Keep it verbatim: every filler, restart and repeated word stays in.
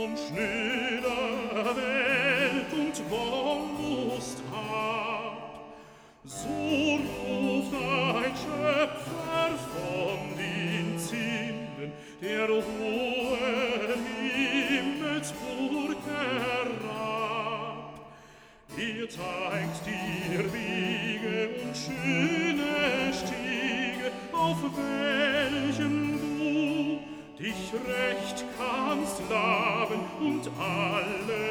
schnöder Welt und Wollust habt. So ruft ein Schöpfer von den Zinnen der hohen Himmelsburg herab. Er zeigt dir Wege und schöne Stiege, auf welchem du dich recht kannst laben und alle